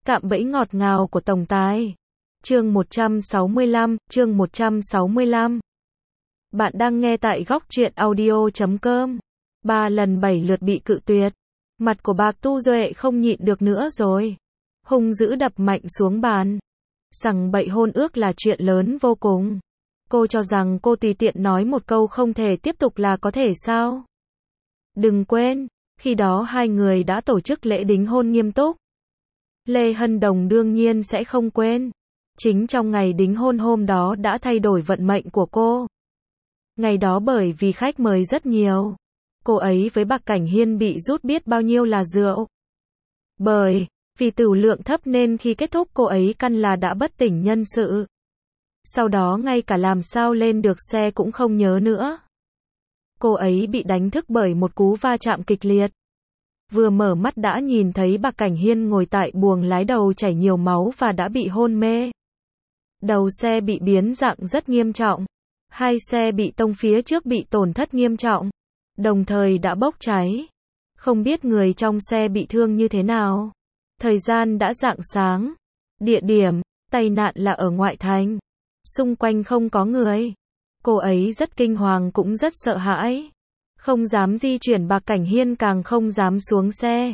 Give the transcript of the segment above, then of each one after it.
Cạm bẫy ngọt ngào của tổng tài. Chương 165. Bạn đang nghe tại góc truyện audio.com. 3 lần 7 lượt bị cự tuyệt. Mặt của Bạc Tu Duệ không nhịn được nữa rồi. Hung dữ đập mạnh xuống bàn. Rằng bậy hôn ước là chuyện lớn vô cùng. Cô cho rằng cô tùy tiện nói một câu không thể tiếp tục là có thể sao? Đừng quên, khi đó hai người đã tổ chức lễ đính hôn nghiêm túc. Lê Hân Đồng đương nhiên sẽ không quên. Chính trong ngày đính hôn hôm đó đã thay đổi vận mệnh của cô. Ngày đó bởi vì khách mời rất nhiều, cô ấy với Bạc Cảnh Hiên bị rút biết bao nhiêu là rượu. Bởi vì tửu lượng thấp nên khi kết thúc cô ấy căn là đã bất tỉnh nhân sự. Sau đó ngay cả làm sao lên được xe cũng không nhớ nữa. Cô ấy bị đánh thức bởi một cú va chạm kịch liệt. Vừa mở mắt đã nhìn thấy Bạc Cảnh Hiên ngồi tại buồng lái, đầu chảy nhiều máu và đã bị hôn mê. Đầu xe bị biến dạng rất nghiêm trọng. Hai xe bị tông phía trước bị tổn thất nghiêm trọng, đồng thời đã bốc cháy. Không biết người trong xe bị thương như thế nào. Thời gian đã rạng sáng. Địa điểm tai nạn là ở ngoại thành. Xung quanh không có người. Cô ấy rất kinh hoàng cũng rất sợ hãi. Không dám di chuyển, Bạc Cảnh Hiên càng không dám xuống xe.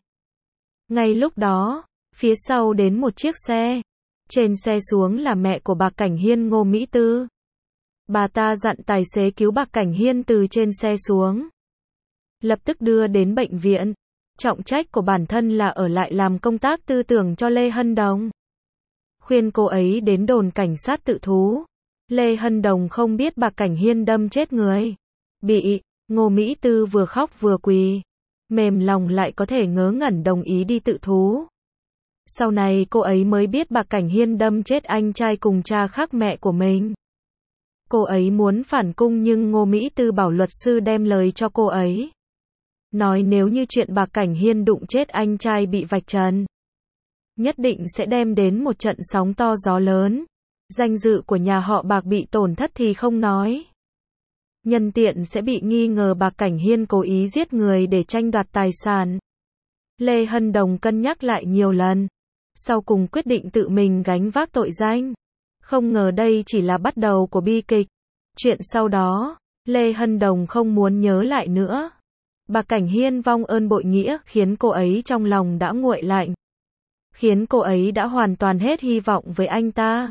Ngay lúc đó, phía sau đến một chiếc xe. Trên xe xuống là mẹ của Bạc Cảnh Hiên, Ngô Mỹ Tư. Bà ta dặn tài xế cứu Bạc Cảnh Hiên từ trên xe xuống. Lập tức đưa đến bệnh viện. Trọng trách của bản thân là ở lại làm công tác tư tưởng cho Lê Hân Đồng. Khuyên cô ấy đến đồn cảnh sát tự thú. Lê Hân Đồng không biết Bạc Cảnh Hiên đâm chết người. Bị Ngô Mỹ Tư vừa khóc vừa quỳ. Mềm lòng lại có thể ngớ ngẩn đồng ý đi tự thú. Sau này cô ấy mới biết Bạc Cảnh Hiên đâm chết anh trai cùng cha khác mẹ của mình. Cô ấy muốn phản cung nhưng Ngô Mỹ Tư bảo luật sư đem lời cho cô ấy. Nói nếu như chuyện Bạc Cảnh Hiên đụng chết anh trai bị vạch trần, nhất định sẽ đem đến một trận sóng to gió lớn. Danh dự của nhà họ Bạc bị tổn thất thì không nói. Nhân tiện sẽ bị nghi ngờ Bạc Cảnh Hiên cố ý giết người để tranh đoạt tài sản. Lê Hân Đồng cân nhắc lại nhiều lần. Sau cùng quyết định tự mình gánh vác tội danh. Không ngờ đây chỉ là bắt đầu của bi kịch. Chuyện sau đó, Lê Hân Đồng không muốn nhớ lại nữa. Bạc Cảnh Hiên vong ơn bội nghĩa khiến cô ấy trong lòng đã nguội lạnh. Khiến cô ấy đã hoàn toàn hết hy vọng với anh ta.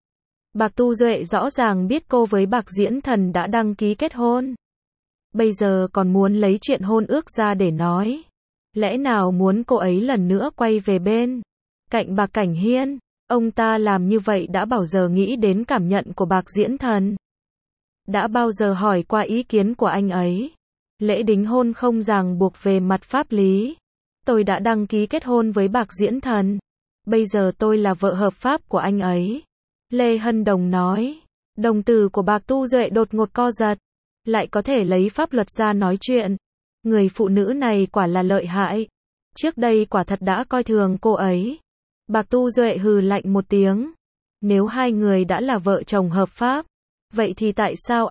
Bạc Tu Duệ rõ ràng biết cô với Bạc Diễn Thần đã đăng ký kết hôn. Bây giờ còn muốn lấy chuyện hôn ước ra để nói. Lẽ nào muốn cô ấy lần nữa quay về bên cạnh Bạc Cảnh Hiên? Ông ta làm như vậy đã bao giờ nghĩ đến cảm nhận của Bạc Diễn Thần? Đã bao giờ hỏi qua ý kiến của anh ấy? Lễ đính hôn không ràng buộc về mặt pháp lý. Tôi đã đăng ký kết hôn với Bạc Diễn Thần. Bây giờ tôi là vợ hợp pháp của anh ấy. Lê Hân Đồng nói. Đồng tử của Bạc Tu Duệ đột ngột co giật. Lại có thể lấy pháp luật ra nói chuyện. Người phụ nữ này quả là lợi hại. Trước đây quả thật đã coi thường cô ấy. Bạc Tu Duệ hừ lạnh một tiếng. Nếu hai người đã là vợ chồng hợp pháp, vậy thì tại sao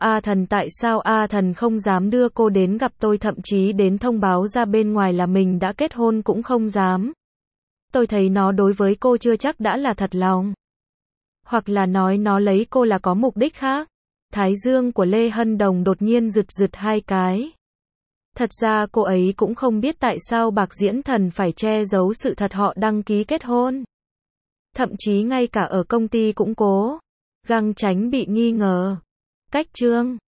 A Thần không dám đưa cô đến gặp tôi, thậm chí đến thông báo ra bên ngoài là mình đã kết hôn cũng không dám. Tôi thấy nó đối với cô chưa chắc đã là thật lòng. Hoặc là nói nó lấy cô là có mục đích khác. Thái dương của Lê Hân Đồng đột nhiên rực hai cái. Thật ra cô ấy cũng không biết tại sao Bạc Diễn Thần phải che giấu sự thật họ đăng ký kết hôn. Thậm chí ngay cả ở công ty cũng cố gắng tránh bị nghi ngờ. Cách chương